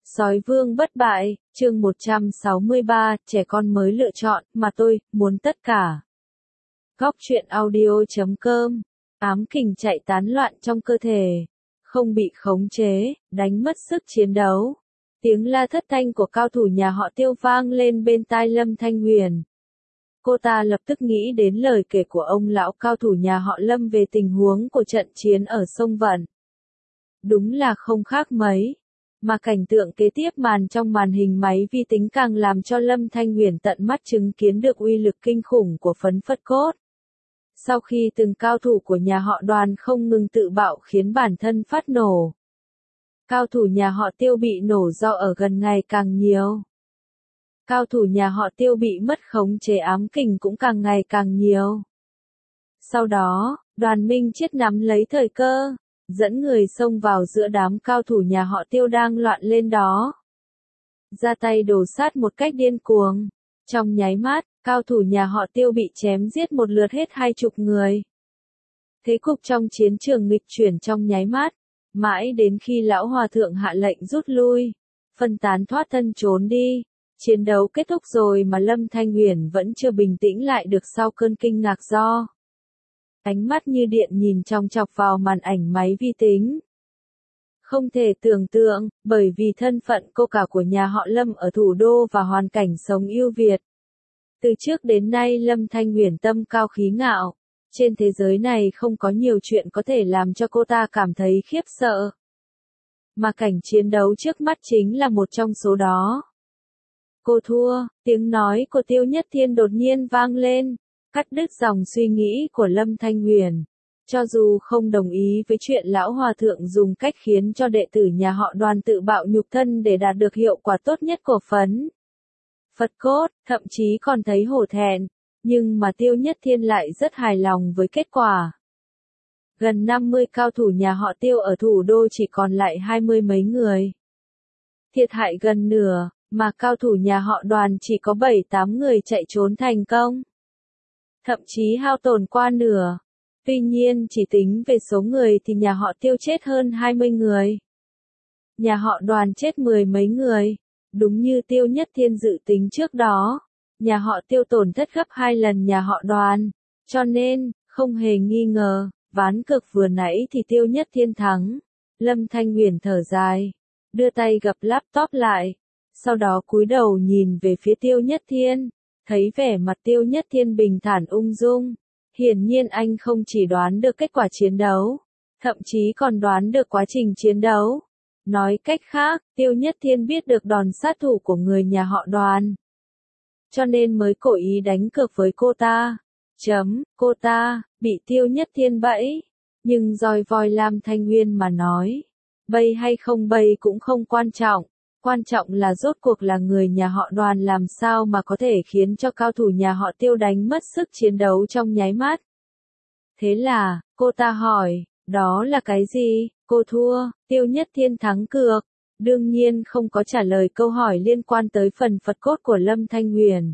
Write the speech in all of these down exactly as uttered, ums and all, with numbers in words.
Sói vương bất bại, chương một trăm sáu mươi ba, trẻ con mới lựa chọn, mà tôi, muốn tất cả. Góc truyện audio.com, ám kình chạy tán loạn trong cơ thể, không bị khống chế, đánh mất sức chiến đấu. Tiếng la thất thanh của cao thủ nhà họ Tiêu vang lên bên tai Lâm Thanh Huyền. Cô ta lập tức nghĩ đến lời kể của ông lão cao thủ nhà họ Lâm về tình huống của trận chiến ở sông Vận. Đúng là không khác mấy. Mà cảnh tượng kế tiếp màn trong màn hình máy vi tính càng làm cho Lâm Thanh Huyền tận mắt chứng kiến được uy lực kinh khủng của phấn phất cốt. Sau khi từng cao thủ của nhà họ Đoàn không ngừng tự bạo khiến bản thân phát nổ. Cao thủ nhà họ Tiêu bị nổ do ở gần ngày càng nhiều. Cao thủ nhà họ Tiêu bị mất khống chế ám kình cũng càng ngày càng nhiều. Sau đó, Đoàn Minh Chiết nắm lấy thời cơ, dẫn người xông vào giữa đám cao thủ nhà họ Tiêu đang loạn lên đó. Ra tay đổ sát một cách điên cuồng. Trong nháy mắt, cao thủ nhà họ Tiêu bị chém giết một lượt hết hai chục người. Thế cục trong chiến trường nghịch chuyển trong nháy mắt, mãi đến khi lão hòa thượng hạ lệnh rút lui, phân tán thoát thân trốn đi. Chiến đấu kết thúc rồi mà Lâm Thanh Huyền vẫn chưa bình tĩnh lại được sau cơn kinh ngạc do. Ánh mắt như điện nhìn chòng chọc vào màn ảnh máy vi tính. Không thể tưởng tượng, bởi vì thân phận cô cả của nhà họ Lâm ở thủ đô và hoàn cảnh sống ưu việt. Từ trước đến nay Lâm Thanh Huyền tâm cao khí ngạo. Trên thế giới này không có nhiều chuyện có thể làm cho cô ta cảm thấy khiếp sợ. Mà cảnh chiến đấu trước mắt chính là một trong số đó. Cô thua, tiếng nói của Tiêu Nhất Thiên đột nhiên vang lên, cắt đứt dòng suy nghĩ của Lâm Thanh Huyền. Cho dù không đồng ý với chuyện lão hòa thượng dùng cách khiến cho đệ tử nhà họ Đoàn tự bạo nhục thân để đạt được hiệu quả tốt nhất của phấn Phật cốt, thậm chí còn thấy hổ thẹn, nhưng mà Tiêu Nhất Thiên lại rất hài lòng với kết quả. Gần năm mươi cao thủ nhà họ Tiêu ở thủ đô chỉ còn lại hai mươi mấy người. Thiệt hại gần nửa, mà cao thủ nhà họ Đoàn chỉ có bảy tám người chạy trốn thành công. Thậm chí hao tổn qua nửa. Tuy nhiên chỉ tính về số người thì nhà họ Tiêu chết hơn hai mươi người. Nhà họ Đoàn chết mười mấy người. Đúng như Tiêu Nhất Thiên dự tính trước đó. Nhà họ Tiêu tổn thất gấp hai lần nhà họ Đoàn. Cho nên, không hề nghi ngờ, ván cược vừa nãy thì Tiêu Nhất Thiên thắng. Lâm Thanh Huyền thở dài. Đưa tay gập laptop lại. Sau đó cúi đầu nhìn về phía Tiêu Nhất Thiên. Thấy vẻ mặt Tiêu Nhất Thiên bình thản ung dung. Hiển nhiên anh không chỉ đoán được kết quả chiến đấu, thậm chí còn đoán được quá trình chiến đấu. Nói cách khác, Tiêu Nhất Thiên biết được đòn sát thủ của người nhà họ Đoàn. Cho nên mới cố ý đánh cược với cô ta. Chấm, cô ta, bị Tiêu Nhất Thiên bẫy. Nhưng roi voi Lam Thanh Huyền mà nói. Bẫy hay không bẫy cũng không quan trọng. Quan trọng là rốt cuộc là người nhà họ Đoàn làm sao mà có thể khiến cho cao thủ nhà họ Tiêu đánh mất sức chiến đấu trong nháy mắt. Thế là, cô ta hỏi, đó là cái gì? Cô thua, Tiêu Nhất Thiên thắng cược. Đương nhiên không có trả lời câu hỏi liên quan tới phần Phật cốt của Lâm Thanh Huyền.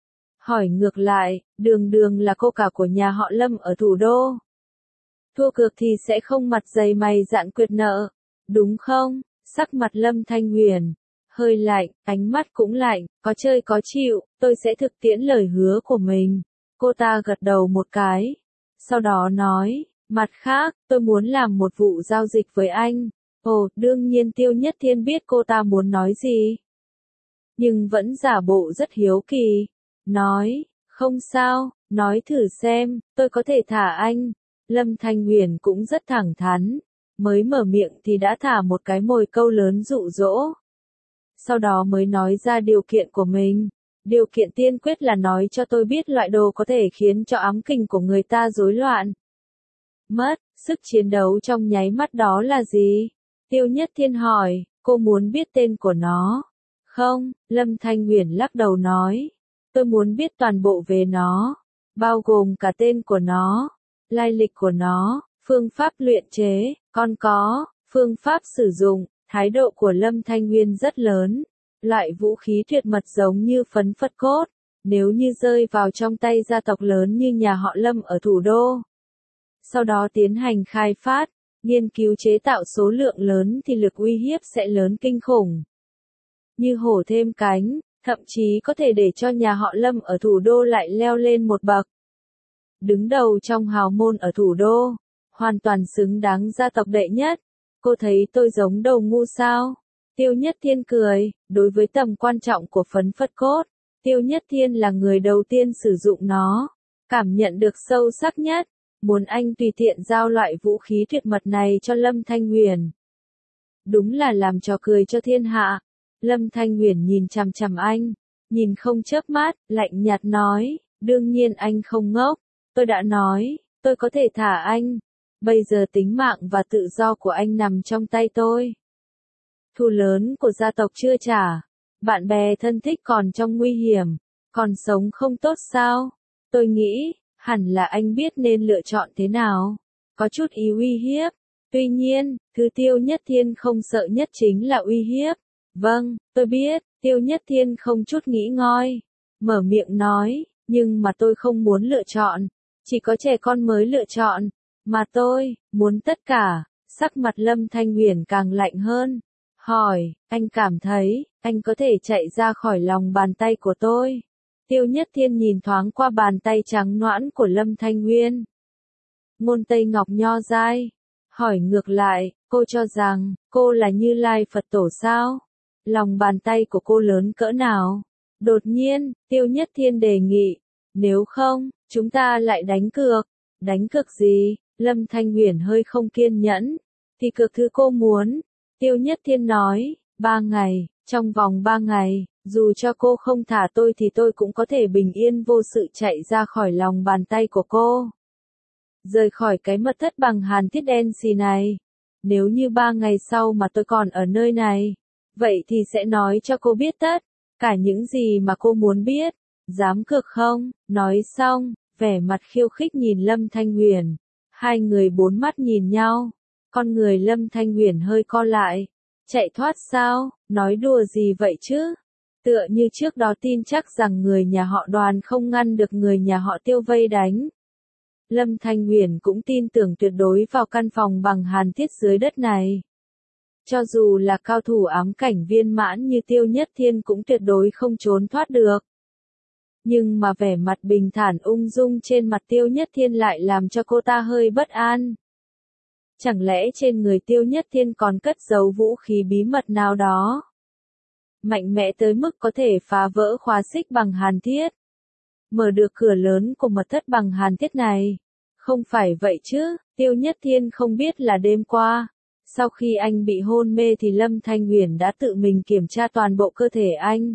Hỏi ngược lại, đường đường là cô cả của nhà họ Lâm ở thủ đô. Thua cược thì sẽ không mặt dày mày dạn quyệt nợ, đúng không? Sắc mặt Lâm Thanh Huyền hơi lạnh, ánh mắt cũng lạnh, có chơi có chịu, tôi sẽ thực tiễn lời hứa của mình. Cô ta gật đầu một cái. Sau đó nói, mặt khác, tôi muốn làm một vụ giao dịch với anh. Ồ, đương nhiên Tiêu Nhất Thiên biết cô ta muốn nói gì. Nhưng vẫn giả bộ rất hiếu kỳ. Nói, không sao, nói thử xem, tôi có thể thả anh. Lâm Thanh Huyền cũng rất thẳng thắn. Mới mở miệng thì đã thả một cái mồi câu lớn dụ dỗ. Sau đó mới nói ra điều kiện của mình. Điều kiện tiên quyết là nói cho tôi biết loại đồ có thể khiến cho ám kình của người ta rối loạn. Mất, sức chiến đấu trong nháy mắt đó là gì? Tiêu Nhất Thiên hỏi, cô muốn biết tên của nó? Không, Lâm Thanh Huyền lắc đầu nói. Tôi muốn biết toàn bộ về nó. Bao gồm cả tên của nó, lai lịch của nó, phương pháp luyện chế, còn có, phương pháp sử dụng. Thái độ của Lâm Thanh Huyền rất lớn. Loại vũ khí tuyệt mật giống như phấn Phật cốt. Nếu như rơi vào trong tay gia tộc lớn như nhà họ Lâm ở thủ đô. Sau đó tiến hành khai phát, nghiên cứu chế tạo số lượng lớn thì lực uy hiếp sẽ lớn kinh khủng. như hổ thêm cánh, thậm chí có thể để cho nhà họ Lâm ở thủ đô lại leo lên một bậc. Đứng đầu trong hào môn ở thủ đô, hoàn toàn xứng đáng gia tộc đệ nhất. Cô thấy tôi giống đầu ngu sao? Tiêu Nhất Thiên cười, đối với tầm quan trọng của phấn phất cốt, Tiêu Nhất Thiên là người đầu tiên sử dụng nó, cảm nhận được sâu sắc nhất, muốn anh tùy tiện giao loại vũ khí tuyệt mật này cho Lâm Thanh Huyền. Đúng là làm trò cười cho thiên hạ. Lâm Thanh Huyền nhìn chằm chằm anh, nhìn không chớp mắt, lạnh nhạt nói, đương nhiên anh không ngốc, tôi đã nói, tôi có thể thả anh, bây giờ tính mạng và tự do của anh nằm trong tay tôi. Thù lớn của gia tộc chưa trả, bạn bè thân thích còn trong nguy hiểm, còn sống không tốt sao? Tôi nghĩ, hẳn là anh biết nên lựa chọn thế nào, có chút ý uy hiếp. Tuy nhiên, thứ Tiêu Nhất Thiên không sợ nhất chính là uy hiếp. Vâng, tôi biết, Tiêu Nhất Thiên không chút nghĩ ngợi, mở miệng nói, nhưng mà tôi không muốn lựa chọn, chỉ có trẻ con mới lựa chọn, mà tôi, muốn tất cả. Sắc mặt Lâm Thanh Huyền càng lạnh hơn, hỏi, anh cảm thấy, anh có thể chạy ra khỏi lòng bàn tay của tôi? Tiêu Nhất Thiên nhìn thoáng qua bàn tay trắng nõn của Lâm Thanh Huyền. Ngôn Tây Ngọc nho dai, hỏi ngược lại, cô cho rằng, cô là Như Lai Phật Tổ sao? Lòng bàn tay của cô lớn cỡ nào? Đột nhiên, Tiêu Nhất Thiên đề nghị, nếu không, chúng ta lại đánh cược. Đánh cược gì? Lâm Thanh Huyền hơi không kiên nhẫn. Thì cược thứ cô muốn. Tiêu Nhất Thiên nói, ba ngày, trong vòng ba ngày, dù cho cô không thả tôi thì tôi cũng có thể bình yên vô sự chạy ra khỏi lòng bàn tay của cô. Rời khỏi cái mật thất bằng hàn thiết đen xì này. Nếu như ba ngày sau mà tôi còn ở nơi này, vậy thì sẽ nói cho cô biết tất cả những gì mà cô muốn biết. Dám cược không? Nói xong, vẻ mặt khiêu khích nhìn Lâm Thanh Huyền. Hai người bốn mắt nhìn nhau. Con người Lâm Thanh Huyền hơi co lại. Chạy thoát sao? Nói đùa gì vậy chứ? Tựa như trước đó tin chắc rằng người nhà họ Đoàn không ngăn được người nhà họ Tiêu vây đánh. Lâm Thanh Huyền cũng tin tưởng tuyệt đối vào căn phòng bằng hàn thiết dưới đất này. Cho dù là cao thủ ám cảnh viên mãn như Tiêu Nhất Thiên cũng tuyệt đối không trốn thoát được. Nhưng mà vẻ mặt bình thản ung dung trên mặt Tiêu Nhất Thiên lại làm cho cô ta hơi bất an. Chẳng lẽ trên người Tiêu Nhất Thiên còn cất giấu vũ khí bí mật nào đó? Mạnh mẽ tới mức có thể phá vỡ khóa xích bằng hàn thiết. Mở được cửa lớn của mật thất bằng hàn thiết này. Không phải vậy chứ, Tiêu Nhất Thiên không biết là đêm qua. Sau khi anh bị hôn mê thì Lâm Thanh Huyền đã tự mình kiểm tra toàn bộ cơ thể anh.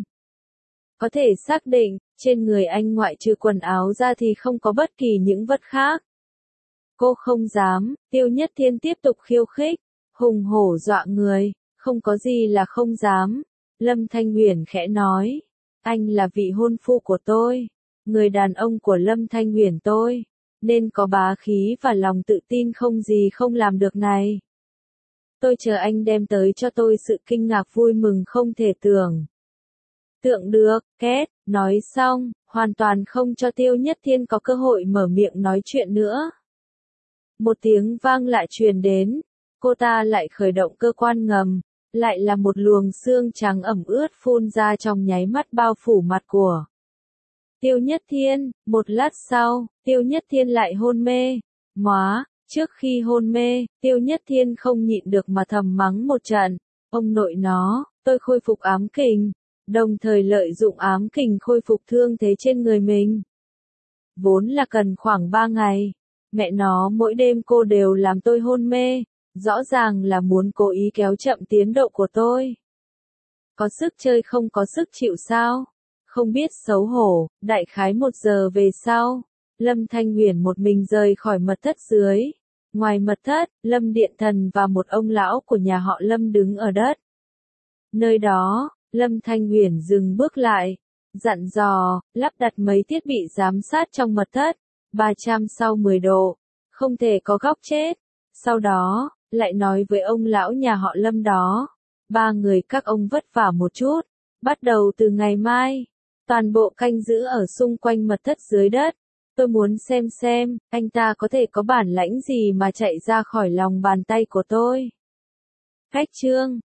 Có thể xác định, trên người anh ngoại trừ quần áo ra thì không có bất kỳ những vật khác. Cô không dám, Tiêu Nhất Thiên tiếp tục khiêu khích, hùng hổ dọa người, không có gì là không dám. Lâm Thanh Huyền khẽ nói, anh là vị hôn phu của tôi, người đàn ông của Lâm Thanh Huyền tôi, nên có bá khí và lòng tự tin không gì không làm được này. Tôi chờ anh đem tới cho tôi sự kinh ngạc vui mừng không thể tưởng. Tượng được, két, nói xong, hoàn toàn không cho Tiêu Nhất Thiên có cơ hội mở miệng nói chuyện nữa. Một tiếng vang lại truyền đến, cô ta lại khởi động cơ quan ngầm, lại là một luồng xương trắng ẩm ướt phun ra trong nháy mắt bao phủ mặt của Tiêu Nhất Thiên. Một lát sau, Tiêu Nhất Thiên lại hôn mê. Móa, trước khi hôn mê, Tiêu Nhất Thiên không nhịn được mà thầm mắng một trận. Ông nội nó, tôi khôi phục ám kình, đồng thời lợi dụng ám kình khôi phục thương thế trên người mình. Vốn là cần khoảng ba ngày. Mẹ nó mỗi đêm cô đều làm tôi hôn mê, rõ ràng là muốn cố ý kéo chậm tiến độ của tôi. Có sức chơi không có sức chịu sao? Không biết xấu hổ. Đại khái một giờ về sau, Lâm Thanh Huyền một mình rời khỏi mật thất dưới. Ngoài mật thất, Lâm Điện Thần và một ông lão của nhà họ Lâm đứng ở đất. Nơi đó, Lâm Thanh Huyền dừng bước lại, dặn dò, lắp đặt mấy thiết bị giám sát trong mật thất, ba trăm sau mười độ, không thể có góc chết. Sau đó, lại nói với ông lão nhà họ Lâm đó, ba người các ông vất vả một chút, bắt đầu từ ngày mai, toàn bộ canh giữ ở xung quanh mật thất dưới đất. Tôi muốn xem xem, anh ta có thể có bản lãnh gì mà chạy ra khỏi lòng bàn tay của tôi. Khách chương